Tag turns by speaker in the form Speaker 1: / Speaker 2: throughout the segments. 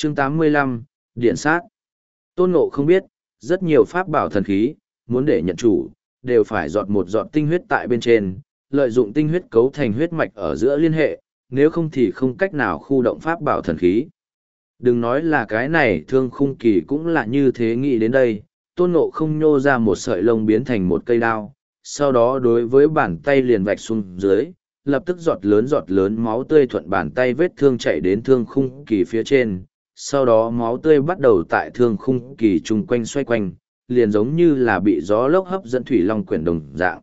Speaker 1: Chương 85, Điện sát. Tôn Ngộ không biết, rất nhiều pháp bảo thần khí, muốn để nhận chủ, đều phải giọt một giọt tinh huyết tại bên trên, lợi dụng tinh huyết cấu thành huyết mạch ở giữa liên hệ, nếu không thì không cách nào khu động pháp bảo thần khí. Đừng nói là cái này Thương Khung Kỳ cũng là như thế, nghĩ đến đây, Tôn Ngộ không nhô ra một sợi lông biến thành một cây đao, sau đó đối với bàn tay liền vạch xuống dưới, lập tức giọt lớn máu tươi thuận bàn tay vết thương chạy đến Thương Khung Kỳ phía trên, sau đó máu tươi bắt đầu tại Thương Khung Kỳ chung quanh xoay quanh, liền giống như là bị gió lốc hấp dẫn thủy long quyển đồng dạng.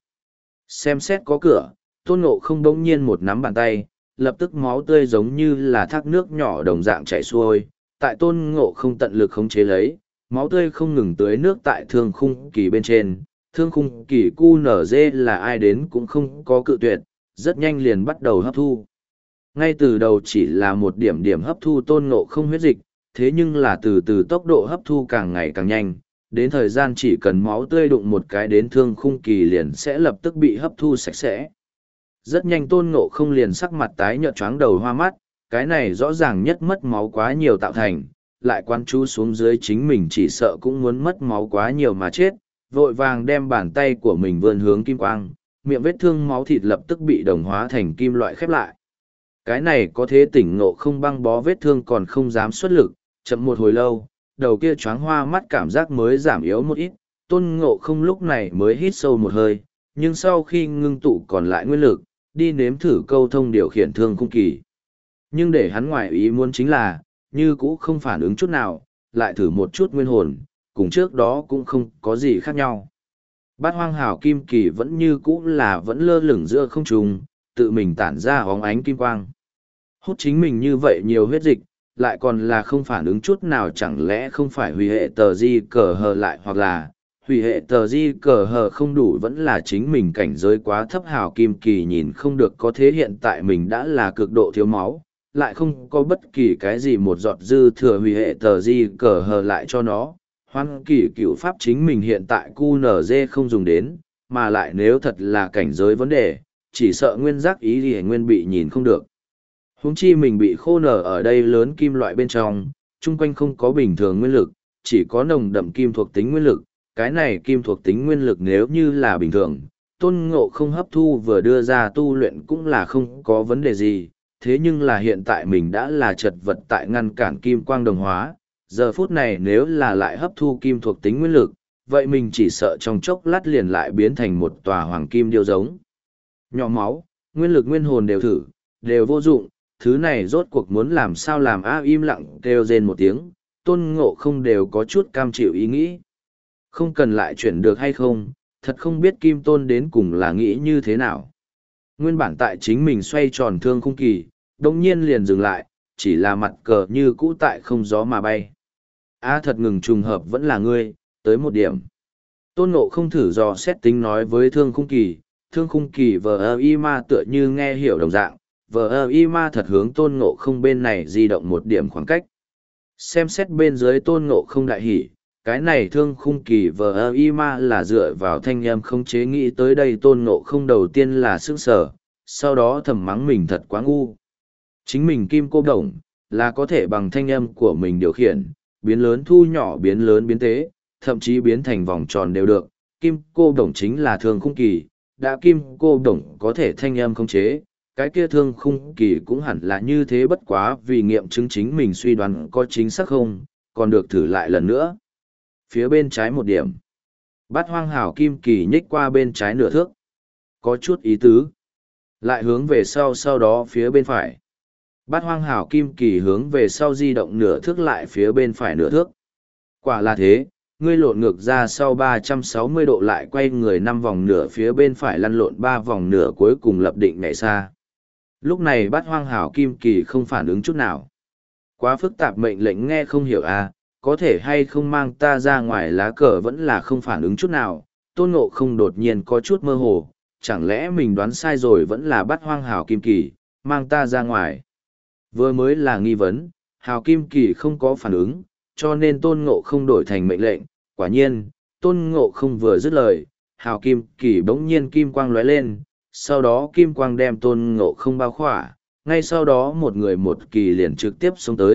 Speaker 1: Xem xét có cửa, Tôn Ngộ không bỗng nhiên một nắm bàn tay, lập tức máu tươi giống như là thác nước nhỏ đồng dạng chảy xuôi, tại Tôn Ngộ không tận lực khống chế lấy, máu tươi không ngừng tưới nước tại Thương Khung Kỳ bên trên. Thương Khung Kỳ cu nở dê là ai đến cũng không có cự tuyệt, rất nhanh liền bắt đầu hấp thu. Ngay từ đầu chỉ là một điểm điểm hấp thu Tôn Ngộ không huyết dịch, thế nhưng là từ từ tốc độ hấp thu càng ngày càng nhanh, đến thời gian chỉ cần máu tươi đụng một cái đến Thương Khung Kỳ liền sẽ lập tức bị hấp thu sạch sẽ. Rất nhanh Tôn Ngộ không liền sắc mặt tái nhợt choáng đầu hoa mắt, cái này rõ ràng nhất mất máu quá nhiều tạo thành, lại quan chú xuống dưới chính mình chỉ sợ cũng muốn mất máu quá nhiều mà chết, vội vàng đem bàn tay của mình vươn hướng kim quang, miệng vết thương máu thịt lập tức bị đồng hóa thành kim loại khép lại. Cái này có thế tỉnh Ngộ không băng bó vết thương còn không dám xuất lực, chậm một hồi lâu, đầu kia choáng hoa mắt cảm giác mới giảm yếu một ít, Tôn Ngộ không lúc này mới hít sâu một hơi, nhưng sau khi ngưng tụ còn lại nguyên lực, đi nếm thử câu thông điều khiển Thương Khung Kỳ. Nhưng để hắn ngoại ý muốn chính là, như cũ không phản ứng chút nào, lại thử một chút nguyên hồn, cùng trước đó cũng không có gì khác nhau. Bát Hoang Hào Kim Kỳ vẫn như cũ là vẫn lơ lửng giữa không trung, tự mình tản ra óng ánh kim quang. Hút chính mình như vậy nhiều huyết dịch, lại còn là không phản ứng chút nào, chẳng lẽ không phải hủy hệ tờ di cờ hờ lại, hoặc là hủy hệ tờ di cờ hờ không đủ, vẫn là chính mình cảnh giới quá thấp. Hào Kim Kỳ nhìn không được, có thế hiện tại mình đã là cực độ thiếu máu, lại không có bất kỳ cái gì một giọt dư thừa hủy hệ tờ di cờ hờ lại cho nó. Hoan Kỳ cửu pháp chính mình hiện tại QNZ không dùng đến, mà lại nếu thật là cảnh giới vấn đề, chỉ sợ nguyên giác ý thì nguyên bị nhìn không được. Huống chi mình bị khô nở ở đây lớn kim loại bên trong, chung quanh không có bình thường nguyên lực, chỉ có nồng đậm kim thuộc tính nguyên lực. Cái này kim thuộc tính nguyên lực nếu như là bình thường, Tôn Ngộ không hấp thu vừa đưa ra tu luyện cũng là không có vấn đề gì. Thế nhưng là hiện tại mình đã là chật vật tại ngăn cản kim quang đồng hóa, giờ phút này nếu là lại hấp thu kim thuộc tính nguyên lực, vậy mình chỉ sợ trong chốc lát liền lại biến thành một tòa hoàng kim điêu giống. Nhỏ máu, nguyên lực nguyên hồn đều thử, đều vô dụng, thứ này rốt cuộc muốn làm sao làm. Im lặng kêu rên một tiếng, Tôn Ngộ không đều có chút cam chịu ý nghĩ. Không cần lại chuyển được hay không, thật không biết Kim Tôn đến cùng là nghĩ như thế nào. Nguyên bản tại chính mình xoay tròn Thương Khung Kỳ, đồng nhiên liền dừng lại, chỉ là mặt cờ như cũ tại không gió mà bay. Thật ngừng, trùng hợp vẫn là ngươi, tới một điểm. Tôn Ngộ không thử dò xét tính nói với Thương Khung Kỳ vờ y ma tựa như nghe hiểu đồng dạng, vờ y ma thật hướng Tôn Ngộ không bên này di động một điểm khoảng cách. Xem xét bên dưới Tôn Ngộ không đại hỉ, cái này Thương Khung Kỳ vờ y ma là dựa vào thanh âm không chế. Nghĩ tới đây Tôn Ngộ không đầu tiên là sững sờ, sau đó thầm mắng mình thật quá ngu. Chính mình kim cô đồng, là có thể bằng thanh âm của mình điều khiển, biến lớn thu nhỏ, biến lớn biến tế, thậm chí biến thành vòng tròn đều được. Kim cô đồng chính là Thương Khung Kỳ, đã kim cô đồng có thể thanh âm không chế, cái kia Thương Khung Kỳ cũng hẳn là như thế. Bất quá vì nghiệm chứng chính mình suy đoán có chính xác không, còn được thử lại lần nữa. Phía bên trái một điểm, Bát Hoang Hào Kim Kỳ nhích qua bên trái nửa thước, có chút ý tứ. Lại hướng về sau, sau đó phía bên phải, Bát Hoang Hào Kim Kỳ hướng về sau di động nửa thước, lại phía bên phải nửa thước. Quả là thế, ngươi lộn ngược ra sau 360 độ, lại quay người 5 vòng nửa, phía bên phải lăn lộn 3 vòng nửa, cuối cùng lập định nhảy xa. Lúc này Bát Hoang Hào Kim Kỳ không phản ứng chút nào. Quá phức tạp, mệnh lệnh nghe không hiểu có thể hay không mang ta ra ngoài. Lá cờ vẫn là không phản ứng chút nào. Tôn Ngộ không đột nhiên có chút mơ hồ, chẳng lẽ mình đoán sai rồi, vẫn là Bát Hoang Hào Kim Kỳ mang ta ra ngoài. Vừa mới là nghi vấn, Hào Kim Kỳ không có phản ứng, cho nên Tôn Ngộ không đổi thành mệnh lệnh. Quả nhiên, Tôn Ngộ không vừa dứt lời, Hào Kim Kỳ bỗng nhiên kim quang lóe lên, sau đó kim quang đem Tôn Ngộ không bao khỏa, ngay sau đó một người một kỳ liền trực tiếp xông tới,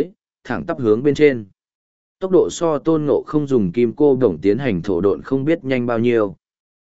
Speaker 1: thẳng tắp hướng bên trên. Tốc độ so Tôn Ngộ không dùng kim cô đồng tiến hành thổ độn không biết nhanh bao nhiêu.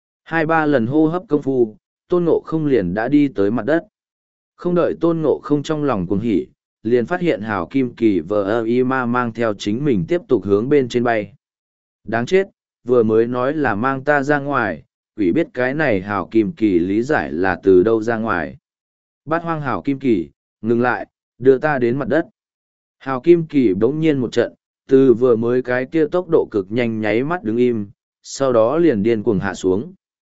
Speaker 1: 2-3 lần hô hấp công phu, Tôn Ngộ không liền đã đi tới mặt đất. Không đợi Tôn Ngộ không trong lòng cuồng hỉ, liền phát hiện hào kim kỳ vờ y ma mang theo chính mình tiếp tục hướng bên trên bay. Đáng chết, vừa mới nói là mang ta ra ngoài, quỷ biết cái này hào kim kỳ lý giải là từ đâu ra ngoài. Bát hoang hào kim kỳ, ngừng lại, đưa ta đến mặt đất. Hào kim kỳ bỗng nhiên một trận, từ vừa mới cái kia tốc độ cực nhanh nháy mắt đứng im, sau đó liền điên cuồng hạ xuống.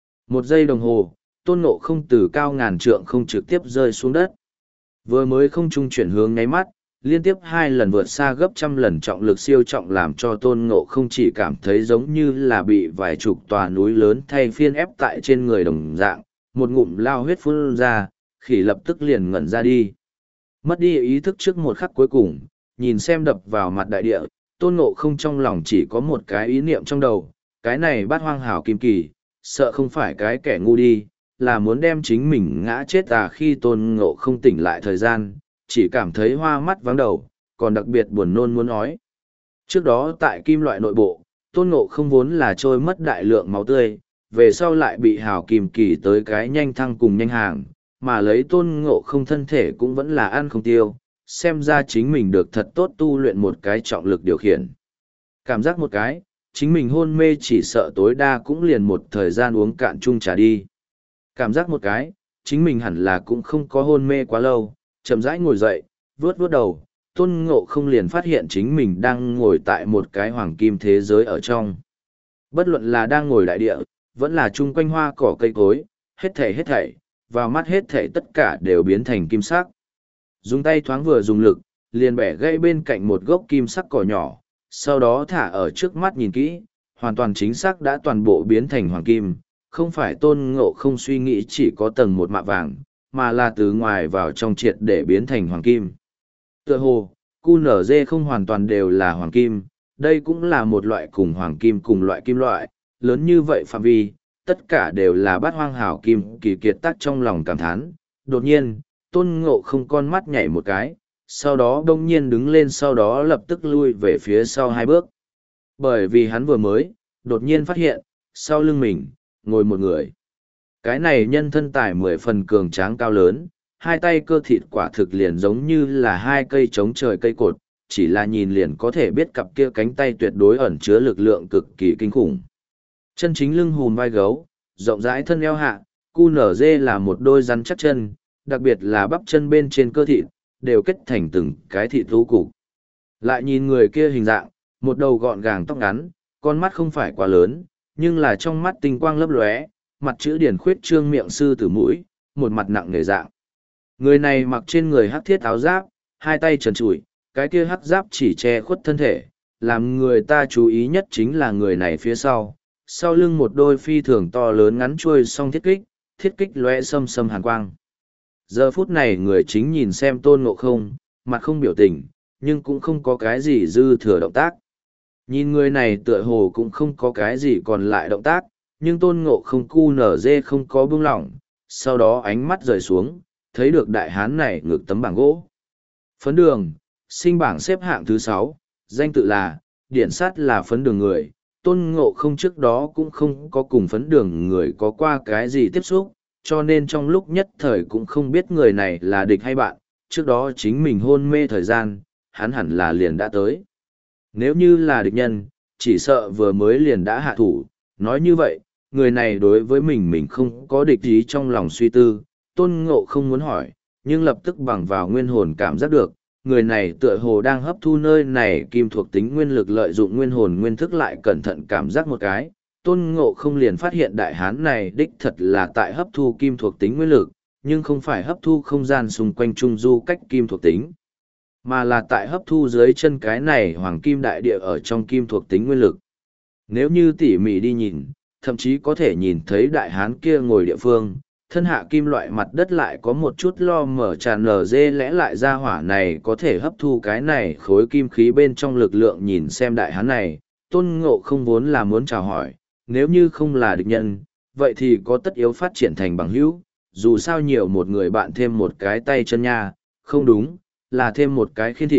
Speaker 1: 1 giây đồng hồ, Tôn Ngộ không từ cao ngàn trượng không trực tiếp rơi xuống đất. Vừa mới không trung chuyển hướng nháy mắt, liên tiếp 2 lần vượt xa gấp trăm lần trọng lực siêu trọng làm cho Tôn Ngộ không chỉ cảm thấy giống như là bị vài chục tòa núi lớn thay phiên ép tại trên người đồng dạng, một ngụm lao huyết phun ra, khỉ lập tức liền ngẩn ra đi. Mất đi ý thức trước một khắc cuối cùng, nhìn xem đập vào mặt đại địa, Tôn Ngộ không trong lòng chỉ có một cái ý niệm trong đầu, cái này bát hoang hảo kim kỳ, sợ không phải cái kẻ ngu đi, là muốn đem chính mình ngã chết khi Tôn Ngộ không tỉnh lại thời gian, chỉ cảm thấy hoa mắt vắng đầu, còn đặc biệt buồn nôn muốn nói. Trước đó tại kim loại nội bộ, Tôn Ngộ không vốn là trôi mất đại lượng máu tươi, về sau lại bị hảo kim kỳ tới cái nhanh thăng cùng nhanh hàng, mà lấy Tôn Ngộ không thân thể cũng vẫn là ăn không tiêu, xem ra chính mình được thật tốt tu luyện một cái trọng lực điều khiển. Cảm giác một cái, chính mình hôn mê chỉ sợ tối đa cũng liền một thời gian uống cạn chung trà đi. Cảm giác một cái, chính mình hẳn là cũng không có hôn mê quá lâu, chậm rãi ngồi dậy, vuốt vuốt đầu, Tôn Ngộ không liền phát hiện chính mình đang ngồi tại một cái hoàng kim thế giới ở trong. Bất luận là đang ngồi đại địa, vẫn là chung quanh hoa cỏ cây cối, hết thảy, vào mắt hết thảy tất cả đều biến thành kim sắc. Dùng tay thoáng vừa dùng lực, liền bẻ gãy bên cạnh một gốc kim sắc cỏ nhỏ, sau đó thả ở trước mắt nhìn kỹ, hoàn toàn chính xác đã toàn bộ biến thành hoàng kim, không phải Tôn Ngộ không suy nghĩ chỉ có tầng một mạ vàng, mà là từ ngoài vào trong triệt để biến thành hoàng kim. Tựa hồ, QNZ không hoàn toàn đều là hoàng kim, đây cũng là một loại cùng hoàng kim cùng loại kim loại, lớn như vậy phạm vi, tất cả đều là bát hoang hảo kim kỳ kiệt tác trong lòng cảm thán. Đột nhiên, Tôn Ngộ không con mắt nhảy một cái, sau đó đông nhiên đứng lên, sau đó lập tức lui về phía sau 2 bước. Bởi vì hắn vừa mới, đột nhiên phát hiện, sau lưng mình, ngồi một người. Cái này nhân thân tài 10 phần cường tráng cao lớn, 2 tay cơ thịt quả thực liền giống như là 2 cây chống trời cây cột, chỉ là nhìn liền có thể biết cặp kia cánh tay tuyệt đối ẩn chứa lực lượng cực kỳ kinh khủng. Chân chính lưng hùm vai gấu, rộng rãi thân eo hạ, QNZ là một đôi rắn chắc chân, đặc biệt là bắp chân bên trên cơ thịt, đều kết thành từng cái thịt thú cục. Lại nhìn người kia hình dạng, một đầu gọn gàng tóc ngắn, con mắt không phải quá lớn, nhưng là trong mắt tinh quang lấp lóe, mặt chữ điển khuyết trương miệng sư tử mũi, một mặt nặng nề dạng. Người này mặc trên người hắc thiết áo giáp, 2 tay trần trụi, cái kia hắc giáp chỉ che khuất thân thể, làm người ta chú ý nhất chính là người này phía sau lưng một đôi phi thường to lớn ngắn chuôi song thiết kích lóe xâm xâm hàn quang. Giờ phút này người chính nhìn xem Tôn Ngộ không, mặt không biểu tình, nhưng cũng không có cái gì dư thừa động tác. Nhìn người này tựa hồ cũng không có cái gì còn lại động tác, nhưng Tôn Ngộ không QNZ không có buông lỏng, sau đó ánh mắt rời xuống, thấy được đại hán này ngược tấm bảng gỗ. Phấn Đường, sinh bảng xếp hạng thứ 6, danh tự là, điển sát là Phấn Đường người. Tôn Ngộ không trước đó cũng không có cùng Phấn Đường người có qua cái gì tiếp xúc, cho nên trong lúc nhất thời cũng không biết người này là địch hay bạn, trước đó chính mình hôn mê thời gian, hắn hẳn là liền đã tới. Nếu như là địch nhân, chỉ sợ vừa mới liền đã hạ thủ, nói như vậy, người này đối với mình không có địch ý trong lòng suy tư, Tôn Ngộ không muốn hỏi, nhưng lập tức bằng vào nguyên hồn cảm giác được, người này tựa hồ đang hấp thu nơi này kim thuộc tính nguyên lực, lợi dụng nguyên hồn nguyên thức lại cẩn thận cảm giác một cái. Tôn Ngộ không liền phát hiện đại hán này đích thật là tại hấp thu kim thuộc tính nguyên lực, nhưng không phải hấp thu không gian xung quanh trung du cách kim thuộc tính, mà là tại hấp thu dưới chân cái này hoàng kim đại địa ở trong kim thuộc tính nguyên lực. Nếu như tỉ mỉ đi nhìn, thậm chí có thể nhìn thấy đại hán kia ngồi địa phương, thân hạ kim loại mặt đất lại có một chút lo mở tràn nở dê, lẽ lại ra hỏa này có thể hấp thu cái này khối kim khí bên trong lực lượng. Nhìn xem đại hán này, Tôn Ngộ không vốn là muốn chào hỏi, nếu như không là địch nhân, vậy thì có tất yếu phát triển thành bằng hữu, dù sao nhiều một người bạn thêm một cái tay chân nha, không đúng, là thêm một cái khiên thịt.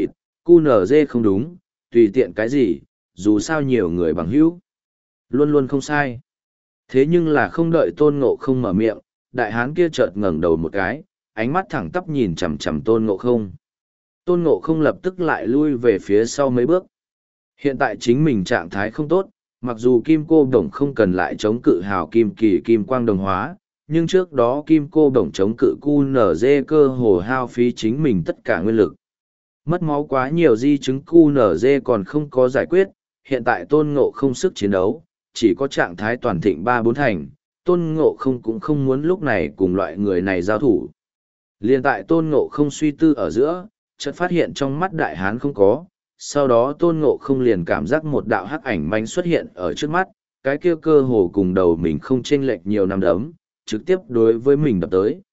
Speaker 1: QNZ không đúng, tùy tiện cái gì, dù sao nhiều người bằng hữu. Luôn luôn không sai. Thế nhưng là không đợi tôn ngộ không mở miệng, đại hán kia chợt ngẩng đầu một cái, ánh mắt thẳng tắp nhìn chằm chằm tôn ngộ không. Tôn ngộ không lập tức lại lui về phía sau mấy bước. Hiện tại chính mình trạng thái không tốt, mặc dù kim cô đồng không cần lại chống cự hào kim kỳ kim quang đồng hóa, nhưng trước đó kim cô đồng chống cự QNZ cơ hồ hao phí chính mình tất cả nguyên lực. Mất máu quá nhiều di chứng QNZ còn không có giải quyết, hiện tại tôn ngộ không sức chiến đấu, chỉ có trạng thái toàn thịnh 3-4 thành, tôn ngộ không cũng không muốn lúc này cùng loại người này giao thủ. Liên tại tôn ngộ không suy tư ở giữa, chợt phát hiện trong mắt đại hán không có, sau đó tôn ngộ không liền cảm giác một đạo hắc ảnh manh xuất hiện ở trước mắt, cái kia cơ hồ cùng đầu mình không chênh lệch nhiều năm đấm, trực tiếp đối với mình đập tới.